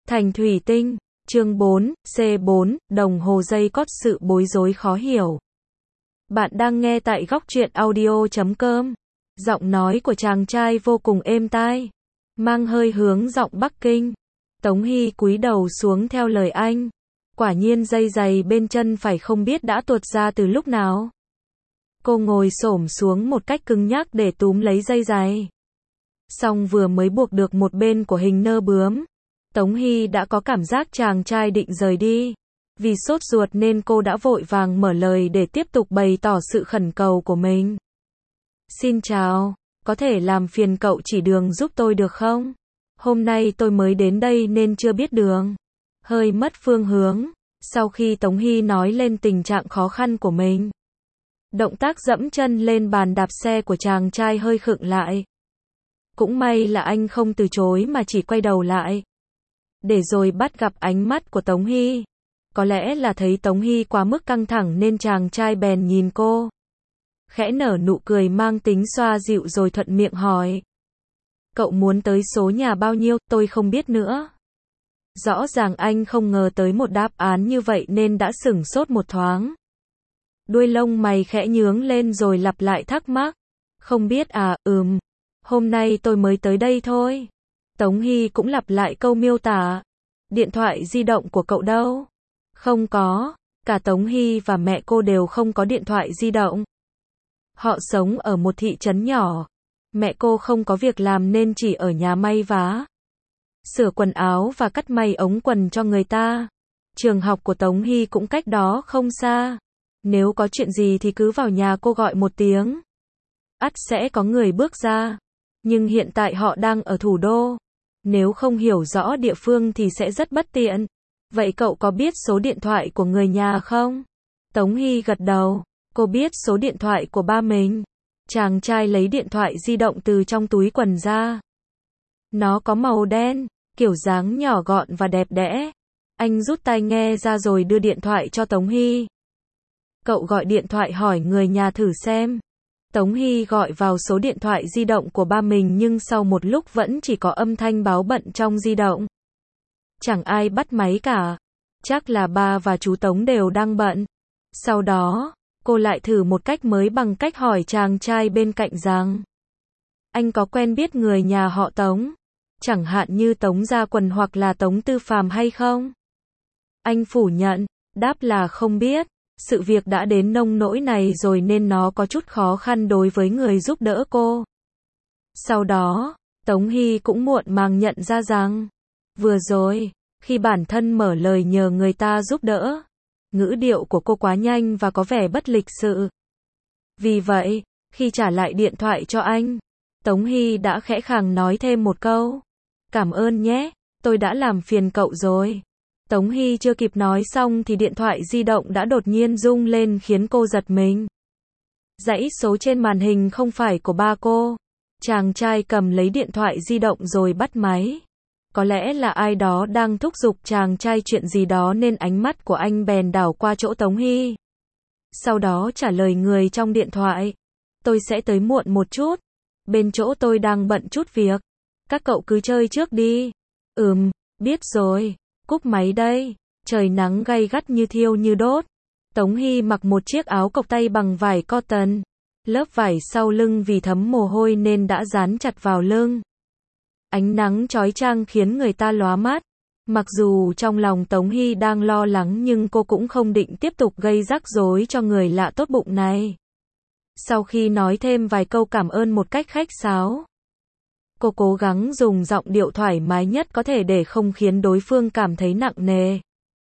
Thành thủy tinh, chương 4, C4, đồng hồ dây cót sự bối rối khó hiểu. Bạn đang nghe tại góc truyện audio.com. Giọng nói của chàng trai vô cùng êm tai, mang hơi hướng giọng Bắc Kinh. Tống Hy cúi đầu xuống theo lời anh. Quả nhiên dây giày bên chân phải không biết đã tuột ra từ lúc nào. Cô ngồi xổm xuống một cách cứng nhắc để túm lấy dây giày. Xong vừa mới buộc được một bên của hình nơ bướm, Tống Hy đã có cảm giác chàng trai định rời đi. Vì sốt ruột nên cô đã vội vàng mở lời để tiếp tục bày tỏ sự khẩn cầu của mình. Xin chào, có thể làm phiền cậu chỉ đường giúp tôi được không? Hôm nay tôi mới đến đây nên chưa biết đường. Hơi mất phương hướng, sau khi Tống Hy nói lên tình trạng khó khăn của mình. Động tác dẫm chân lên bàn đạp xe của chàng trai hơi khựng lại. Cũng may là anh không từ chối mà chỉ quay đầu lại. Để rồi bắt gặp ánh mắt của Tống Hy. Có lẽ là thấy Tống Hy quá mức căng thẳng nên chàng trai bèn nhìn cô. Khẽ nở nụ cười mang tính xoa dịu rồi thuận miệng hỏi. Cậu muốn tới số nhà bao nhiêu, tôi không biết nữa. Rõ ràng anh không ngờ tới một đáp án như vậy nên đã sửng sốt một thoáng. Đuôi lông mày khẽ nhướng lên rồi lặp lại thắc mắc. Không biết à, hôm nay tôi mới tới đây thôi. Tống Hy cũng lặp lại câu miêu tả. Điện thoại di động của cậu đâu? Không có, cả Tống Hy và mẹ cô đều không có điện thoại di động. Họ sống ở một thị trấn nhỏ. Mẹ cô không có việc làm nên chỉ ở nhà may vá, sửa quần áo và cắt may ống quần cho người ta. Trường học của Tống Hy cũng cách đó không xa. Nếu có chuyện gì thì cứ vào nhà cô gọi một tiếng. Ắt sẽ có người bước ra. Nhưng hiện tại họ đang ở thủ đô. Nếu không hiểu rõ địa phương thì sẽ rất bất tiện. Vậy cậu có biết số điện thoại của người nhà không? Tống Hy gật đầu. Cô biết số điện thoại của ba mình. Chàng trai lấy điện thoại di động từ trong túi quần ra. Nó có màu đen, kiểu dáng nhỏ gọn và đẹp đẽ. Anh rút tai nghe ra rồi đưa điện thoại cho Tống Hy. Cậu gọi điện thoại hỏi người nhà thử xem. Tống Hy gọi vào số điện thoại di động của ba mình nhưng sau một lúc vẫn chỉ có âm thanh báo bận trong di động. Chẳng ai bắt máy cả. Chắc là ba và chú Tống đều đang bận. Sau đó, cô lại thử một cách mới bằng cách hỏi chàng trai bên cạnh rằng anh có quen biết người nhà họ Tống, chẳng hạn như Tống Gia Quần hoặc là Tống Tư Phàm hay không? Anh phủ nhận, đáp là không biết. Sự việc đã đến nông nỗi này rồi nên nó có chút khó khăn đối với người giúp đỡ cô. Sau đó, Tống Hy cũng muộn màng nhận ra rằng vừa rồi, khi bản thân mở lời nhờ người ta giúp đỡ, ngữ điệu của cô quá nhanh và có vẻ bất lịch sự. Vì vậy, khi trả lại điện thoại cho anh, Tống Hy đã khẽ khàng nói thêm một câu. Cảm ơn nhé, tôi đã làm phiền cậu rồi. Tống Hy chưa kịp nói xong thì điện thoại di động đã đột nhiên rung lên khiến cô giật mình. Dãy số trên màn hình không phải của ba cô. Chàng trai cầm lấy điện thoại di động rồi bắt máy. Có lẽ là ai đó đang thúc giục chàng trai chuyện gì đó nên ánh mắt của anh bèn đảo qua chỗ Tống Hy. Sau đó trả lời người trong điện thoại. Tôi sẽ tới muộn một chút. Bên chỗ tôi đang bận chút việc. Các cậu cứ chơi trước đi. Biết rồi. Cúp máy đây. Trời nắng gay gắt như thiêu như đốt. Tống Hy mặc một chiếc áo cộc tay bằng vải cotton. Lớp vải sau lưng vì thấm mồ hôi nên đã dán chặt vào lưng. Ánh nắng chói chang khiến người ta lóa mắt. Mặc dù trong lòng Tống Hy đang lo lắng nhưng cô cũng không định tiếp tục gây rắc rối cho người lạ tốt bụng này. Sau khi nói thêm vài câu cảm ơn một cách khách sáo, cô cố gắng dùng giọng điệu thoải mái nhất có thể để không khiến đối phương cảm thấy nặng nề.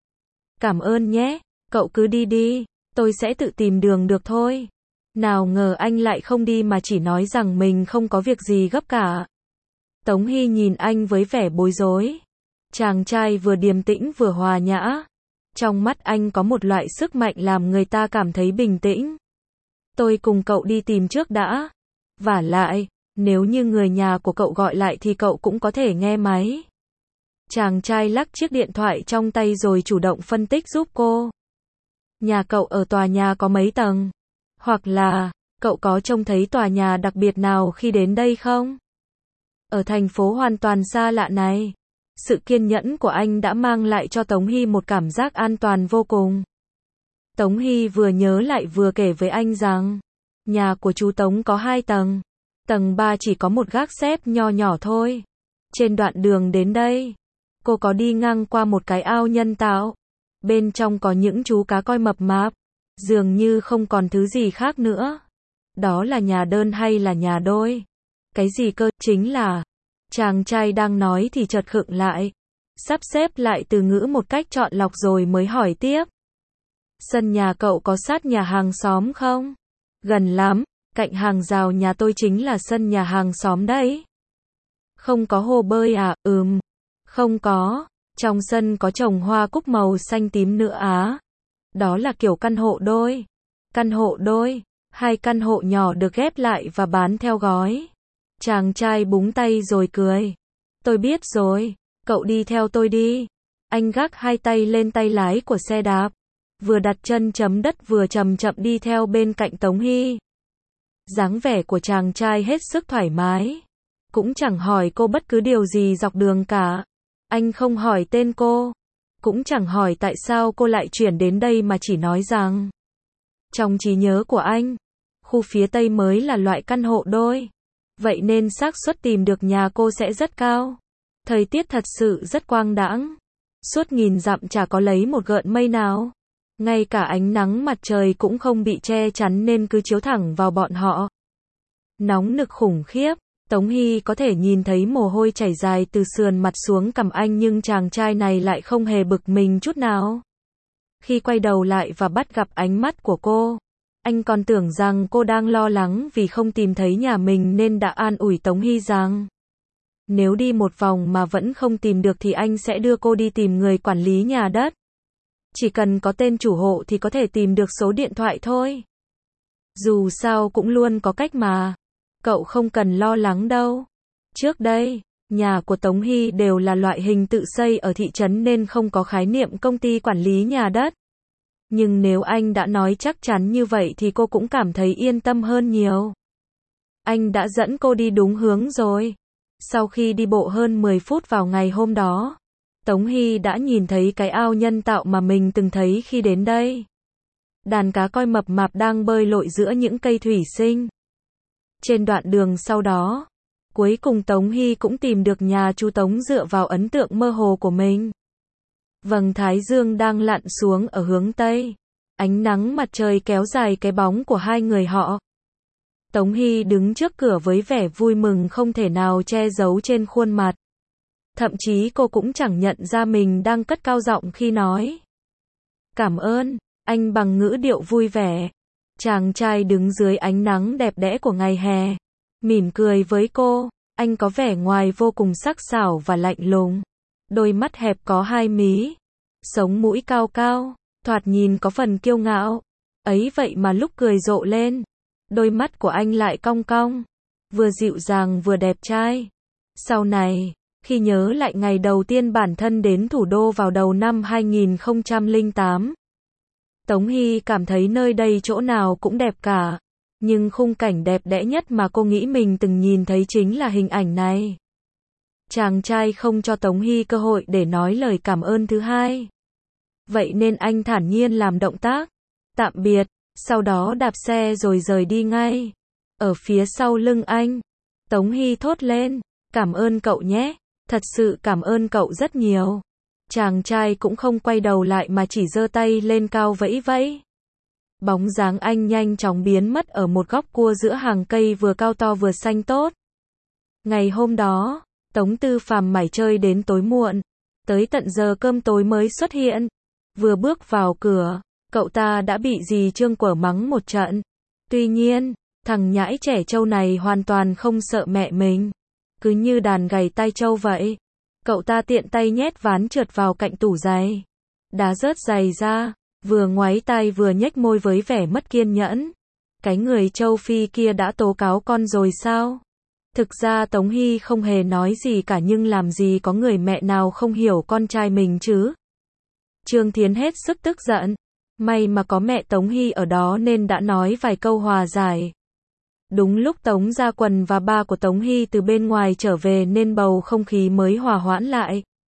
Cảm ơn nhé, cậu cứ đi đi, tôi sẽ tự tìm đường được thôi. Nào ngờ anh lại không đi mà chỉ nói rằng mình không có việc gì gấp cả. Tống Hy nhìn anh với vẻ bối rối. Chàng trai vừa điềm tĩnh vừa hòa nhã. Trong mắt anh có một loại sức mạnh làm người ta cảm thấy bình tĩnh. Tôi cùng cậu đi tìm trước đã. Vả lại, nếu như người nhà của cậu gọi lại thì cậu cũng có thể nghe máy. Chàng trai lắc chiếc điện thoại trong tay rồi chủ động phân tích giúp cô. Nhà cậu ở tòa nhà có mấy tầng? Hoặc là, cậu có trông thấy tòa nhà đặc biệt nào khi đến đây không? Ở thành phố hoàn toàn xa lạ này, Sự kiên nhẫn của anh đã mang lại cho Tống Hy một cảm giác an toàn vô cùng. Tống Hy vừa nhớ lại vừa kể với anh rằng, nhà của chú Tống có 2 tầng. Tầng 3 chỉ có một gác xếp nho nhỏ thôi. Trên đoạn đường đến đây, cô có đi ngang qua một cái ao nhân tạo. Bên trong có những chú cá coi mập mạp. Dường như không còn thứ gì khác nữa. Đó là nhà đơn hay là nhà đôi? Cái gì cơ? Chính là... Chàng trai đang nói thì chợt khựng lại. Sắp xếp lại từ ngữ một cách chọn lọc rồi mới hỏi tiếp. Sân nhà cậu có sát nhà hàng xóm không? Gần lắm, cạnh hàng rào nhà tôi chính là sân nhà hàng xóm đấy. Không có hồ bơi à? Không có. Trong sân có trồng hoa cúc màu xanh tím nữa á. Đó là kiểu căn hộ đôi. Căn hộ đôi, 2 căn hộ nhỏ được ghép lại và bán theo gói. Chàng trai búng tay rồi cười. Tôi biết rồi, cậu đi theo tôi đi. Anh gác 2 tay lên tay lái của xe đạp. Vừa đặt chân chấm đất vừa chậm chậm đi theo bên cạnh Tống Hy. Dáng vẻ của chàng trai hết sức thoải mái. Cũng chẳng hỏi cô bất cứ điều gì dọc đường cả. Anh không hỏi tên cô. Cũng chẳng hỏi tại sao cô lại chuyển đến đây mà chỉ nói rằng. Trong trí nhớ của anh, khu phía Tây mới là loại căn hộ đôi. Vậy nên xác suất tìm được nhà cô sẽ rất cao. Thời tiết thật sự rất quang đãng. Suốt nghìn dặm chả có lấy một gợn mây nào. Ngay cả ánh nắng mặt trời cũng không bị che chắn nên cứ chiếu thẳng vào bọn họ. Nóng nực khủng khiếp. Tống Hy có thể nhìn thấy mồ hôi chảy dài từ sườn mặt xuống cằm anh nhưng chàng trai này lại không hề bực mình chút nào. Khi quay đầu lại và bắt gặp ánh mắt của cô, anh còn tưởng rằng cô đang lo lắng vì không tìm thấy nhà mình nên đã an ủi Tống Hy rằng nếu đi một vòng mà vẫn không tìm được thì anh sẽ đưa cô đi tìm người quản lý nhà đất. Chỉ cần có tên chủ hộ thì có thể tìm được số điện thoại thôi. Dù sao cũng luôn có cách mà. Cậu không cần lo lắng đâu. Trước đây, nhà của Tống Hy đều là loại hình tự xây ở thị trấn nên không có khái niệm công ty quản lý nhà đất. Nhưng nếu anh đã nói chắc chắn như vậy thì cô cũng cảm thấy yên tâm hơn nhiều. Anh đã dẫn cô đi đúng hướng rồi. Sau khi đi bộ hơn 10 phút vào ngày hôm đó, Tống Hy đã nhìn thấy cái ao nhân tạo mà mình từng thấy khi đến đây. Đàn cá coi mập mạp đang bơi lội giữa những cây thủy sinh. Trên đoạn đường sau đó, cuối cùng Tống Hy cũng tìm được nhà chú Tống dựa vào ấn tượng mơ hồ của mình. Vầng thái dương đang lặn xuống ở hướng Tây. Ánh nắng mặt trời kéo dài cái bóng của 2 người họ. Tống Hy đứng trước cửa với vẻ vui mừng không thể nào che giấu trên khuôn mặt. Thậm chí cô cũng chẳng nhận ra mình đang cất cao giọng khi nói. Cảm ơn, anh bằng ngữ điệu vui vẻ. Chàng trai đứng dưới ánh nắng đẹp đẽ của ngày hè. Mỉm cười với cô, anh có vẻ ngoài vô cùng sắc sảo và lạnh lùng. Đôi mắt hẹp có 2 mí. Sống mũi cao cao, thoạt nhìn có phần kiêu ngạo. Ấy vậy mà lúc cười rộ lên, đôi mắt của anh lại cong cong. Vừa dịu dàng vừa đẹp trai. Sau này, khi nhớ lại ngày đầu tiên bản thân đến thủ đô vào đầu năm 2008, Tống Hy cảm thấy nơi đây chỗ nào cũng đẹp cả. Nhưng khung cảnh đẹp đẽ nhất mà cô nghĩ mình từng nhìn thấy chính là hình ảnh này. Chàng trai không cho Tống Hy cơ hội để nói lời cảm ơn thứ hai. Vậy nên anh thản nhiên làm động tác tạm biệt, sau đó đạp xe rồi rời đi ngay. Ở phía sau lưng anh, Tống Hy thốt lên, cảm ơn cậu nhé, thật sự cảm ơn cậu rất nhiều. Chàng trai cũng không quay đầu lại mà chỉ giơ tay lên cao vẫy vẫy. Bóng dáng anh nhanh chóng biến mất ở một góc cua giữa hàng cây vừa cao to vừa xanh tốt. Ngày hôm đó, Tống Tư Phàm mải chơi đến tối muộn, tới tận giờ cơm tối mới xuất hiện. Vừa bước vào cửa, cậu ta đã bị dì Trương quở mắng một trận. Tuy nhiên, thằng nhãi trẻ trâu này hoàn toàn không sợ mẹ mình. Cứ như đàn gầy tai trâu vậy. Cậu ta tiện tay nhét ván trượt vào cạnh tủ giày. Đá rớt giày ra, vừa ngoáy tai vừa nhếch môi với vẻ mất kiên nhẫn. Cái người châu Phi kia đã tố cáo con rồi sao? Thực ra Tống Hy không hề nói gì cả nhưng làm gì có người mẹ nào không hiểu con trai mình chứ. Trương Thiến hết sức tức giận. May mà có mẹ Tống Hy ở đó nên đã nói vài câu hòa giải. Đúng lúc Tống Gia Quần và ba của Tống Hy từ bên ngoài trở về nên bầu không khí mới hòa hoãn lại.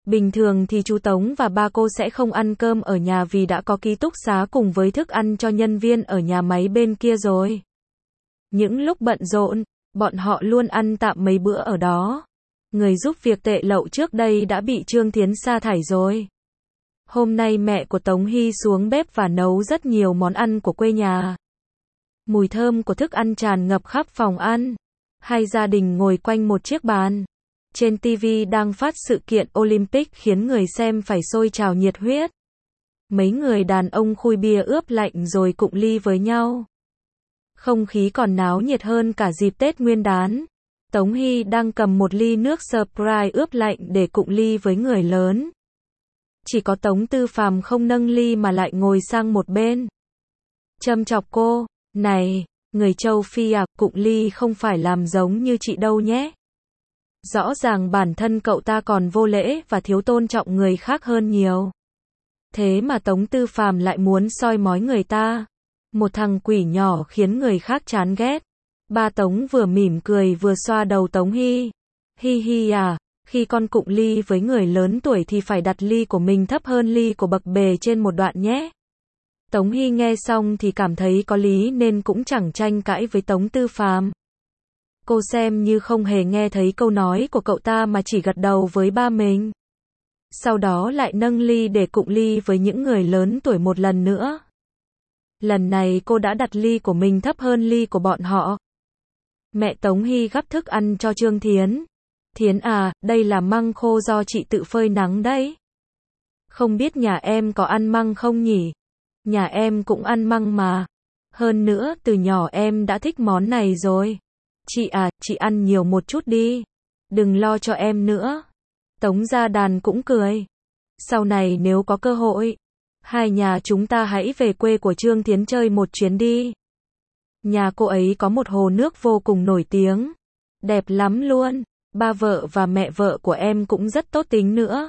Bình thường thì chú Tống và ba cô sẽ không ăn cơm ở nhà vì đã có ký túc xá cùng với thức ăn cho nhân viên ở nhà máy bên kia rồi. Những lúc bận rộn, bọn họ luôn ăn tạm mấy bữa ở đó. Người giúp việc tệ lậu trước đây đã bị Trương Thiến sa thải rồi. Hôm nay mẹ của Tống Hy xuống bếp và nấu rất nhiều món ăn của quê nhà. Mùi thơm của thức ăn tràn ngập khắp phòng ăn. Hai gia đình ngồi quanh một chiếc bàn. Trên TV đang phát sự kiện Olympic khiến người xem phải sôi trào nhiệt huyết. Mấy người đàn ông khui bia ướp lạnh rồi cụng ly với nhau. Không khí còn náo nhiệt hơn cả dịp Tết Nguyên đán. Tống Hy đang cầm một ly nước Sprite ướp lạnh để cụng ly với người lớn. Chỉ có Tống Tư Phàm không nâng ly mà lại ngồi sang một bên. Châm chọc cô, này, người châu Phi à, cụng ly không phải làm giống như chị đâu nhé. Rõ ràng bản thân cậu ta còn vô lễ và thiếu tôn trọng người khác hơn nhiều. Thế mà Tống Tư Phàm lại muốn soi mói người ta. Một thằng quỷ nhỏ khiến người khác chán ghét. Ba Tống vừa mỉm cười vừa xoa đầu Tống Hy. Hi hi à, khi con cụng ly với người lớn tuổi thì phải đặt ly của mình thấp hơn ly của bậc bề trên một đoạn nhé. Tống Hy nghe xong thì cảm thấy có lý nên cũng chẳng tranh cãi với Tống Tư Phàm. Cô xem như không hề nghe thấy câu nói của cậu ta mà chỉ gật đầu với ba mình. Sau đó lại nâng ly để cụng ly với những người lớn tuổi một lần nữa. Lần này cô đã đặt ly của mình thấp hơn ly của bọn họ. Mẹ Tống Hy gắp thức ăn cho Trương Thiến. Thiến à, đây là măng khô do chị tự phơi nắng đấy. Không biết nhà em có ăn măng không nhỉ? Nhà em cũng ăn măng mà. Hơn nữa, từ nhỏ em đã thích món này rồi. Chị à, chị ăn nhiều một chút đi. Đừng lo cho em nữa. Tống Gia Đàn cũng cười. Sau này nếu có cơ hội, hai nhà chúng ta hãy về quê của Trương Thiến chơi một chuyến đi. Nhà cô ấy có một hồ nước vô cùng nổi tiếng. Đẹp lắm luôn. Ba vợ và mẹ vợ của em cũng rất tốt tính nữa.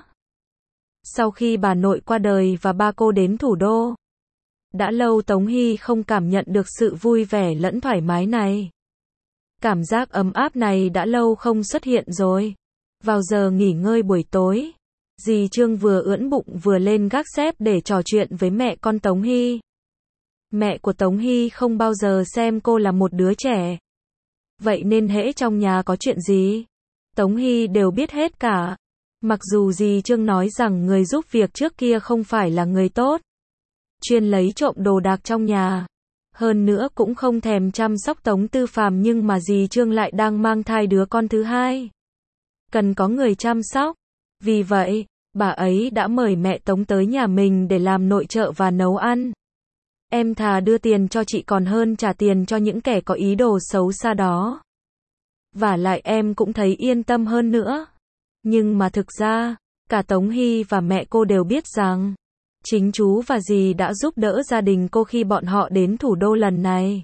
Sau khi bà nội qua đời và ba cô đến thủ đô, đã lâu Tống Hy không cảm nhận được sự vui vẻ lẫn thoải mái này. Cảm giác ấm áp này đã lâu không xuất hiện rồi. Vào giờ nghỉ ngơi buổi tối, dì Trương vừa ưỡn bụng vừa lên gác xếp để trò chuyện với mẹ con Tống Hy. Mẹ của Tống Hy không bao giờ xem cô là một đứa trẻ. Vậy nên hễ trong nhà có chuyện gì, Tống Hy đều biết hết cả. Mặc dù dì Trương nói rằng người giúp việc trước kia không phải là người tốt, chuyên lấy trộm đồ đạc trong nhà. Hơn nữa cũng không thèm chăm sóc Tống Tư Phàm, nhưng mà dì Trương lại đang mang thai đứa con thứ hai. Cần có người chăm sóc. Vì vậy, bà ấy đã mời mẹ Tống tới nhà mình để làm nội trợ và nấu ăn. Em thà đưa tiền cho chị còn hơn trả tiền cho những kẻ có ý đồ xấu xa đó. Vả lại em cũng thấy yên tâm hơn nữa. Nhưng mà thực ra, cả Tống Hy và mẹ cô đều biết rằng chính chú và dì đã giúp đỡ gia đình cô khi bọn họ đến thủ đô lần này.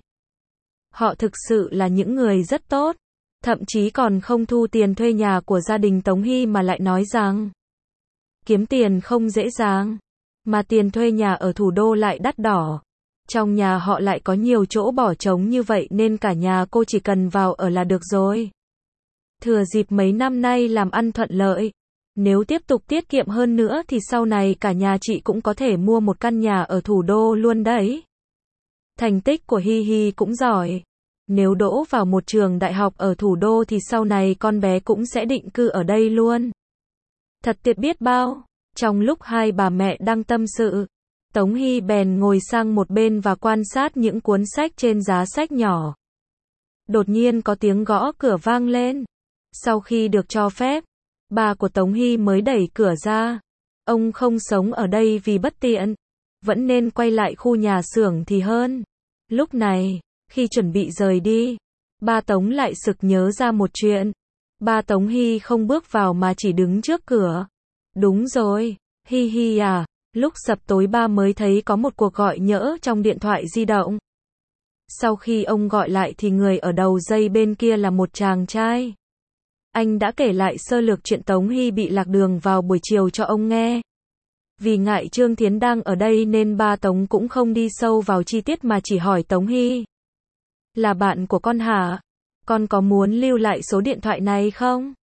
Họ thực sự là những người rất tốt. Thậm chí còn không thu tiền thuê nhà của gia đình Tống Hy mà lại nói rằng kiếm tiền không dễ dàng, mà tiền thuê nhà ở thủ đô lại đắt đỏ. Trong nhà họ lại có nhiều chỗ bỏ trống như vậy nên cả nhà cô chỉ cần vào ở là được rồi. Thừa dịp mấy năm nay làm ăn thuận lợi, nếu tiếp tục tiết kiệm hơn nữa thì sau này cả nhà chị cũng có thể mua một căn nhà ở thủ đô luôn đấy. Thành tích của Hy Hy cũng giỏi. Nếu đỗ vào một trường đại học ở thủ đô thì sau này con bé cũng sẽ định cư ở đây luôn. Thật tuyệt biết bao. Trong lúc hai bà mẹ đang tâm sự, Tống Hy bèn ngồi sang một bên và quan sát những cuốn sách trên giá sách nhỏ. Đột nhiên có tiếng gõ cửa vang lên. Sau khi được cho phép, bà của Tống Hy mới đẩy cửa ra. Ông không sống ở đây vì bất tiện, vẫn nên quay lại khu nhà xưởng thì hơn. Lúc này, khi chuẩn bị rời đi, ba Tống lại sực nhớ ra một chuyện. Ba Tống Hy không bước vào mà chỉ đứng trước cửa. Đúng rồi, Hy Hy à, lúc sập tối ba mới thấy có một cuộc gọi nhỡ trong điện thoại di động. Sau khi ông gọi lại thì người ở đầu dây bên kia là một chàng trai. Anh đã kể lại sơ lược chuyện Tống Hy bị lạc đường vào buổi chiều cho ông nghe. Vì ngại Trương Thiến đang ở đây nên ba Tống cũng không đi sâu vào chi tiết mà chỉ hỏi Tống Hy. Là bạn của con hả? Con có muốn lưu lại số điện thoại này không?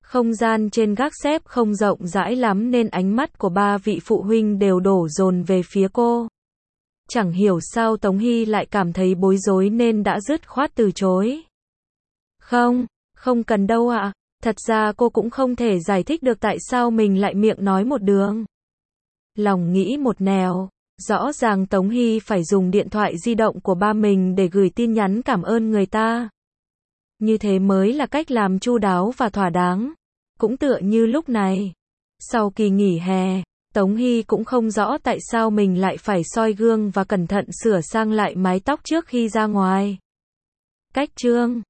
Không gian trên gác xếp không rộng rãi lắm nên ánh mắt của ba vị phụ huynh đều đổ dồn về phía cô. Chẳng hiểu sao Tống Hy lại cảm thấy bối rối nên đã dứt khoát từ chối. Không cần đâu ạ. Thật ra cô cũng không thể giải thích được tại sao mình lại miệng nói một đường. Lòng nghĩ một nẻo, rõ ràng Tống Hy phải dùng điện thoại di động của ba mình để gửi tin nhắn cảm ơn người ta. Như thế mới là cách làm chu đáo và thỏa đáng. Cũng tựa như lúc này. Sau kỳ nghỉ hè, Tống Hy cũng không rõ tại sao mình lại phải soi gương và cẩn thận sửa sang lại mái tóc trước khi ra ngoài. Cách chương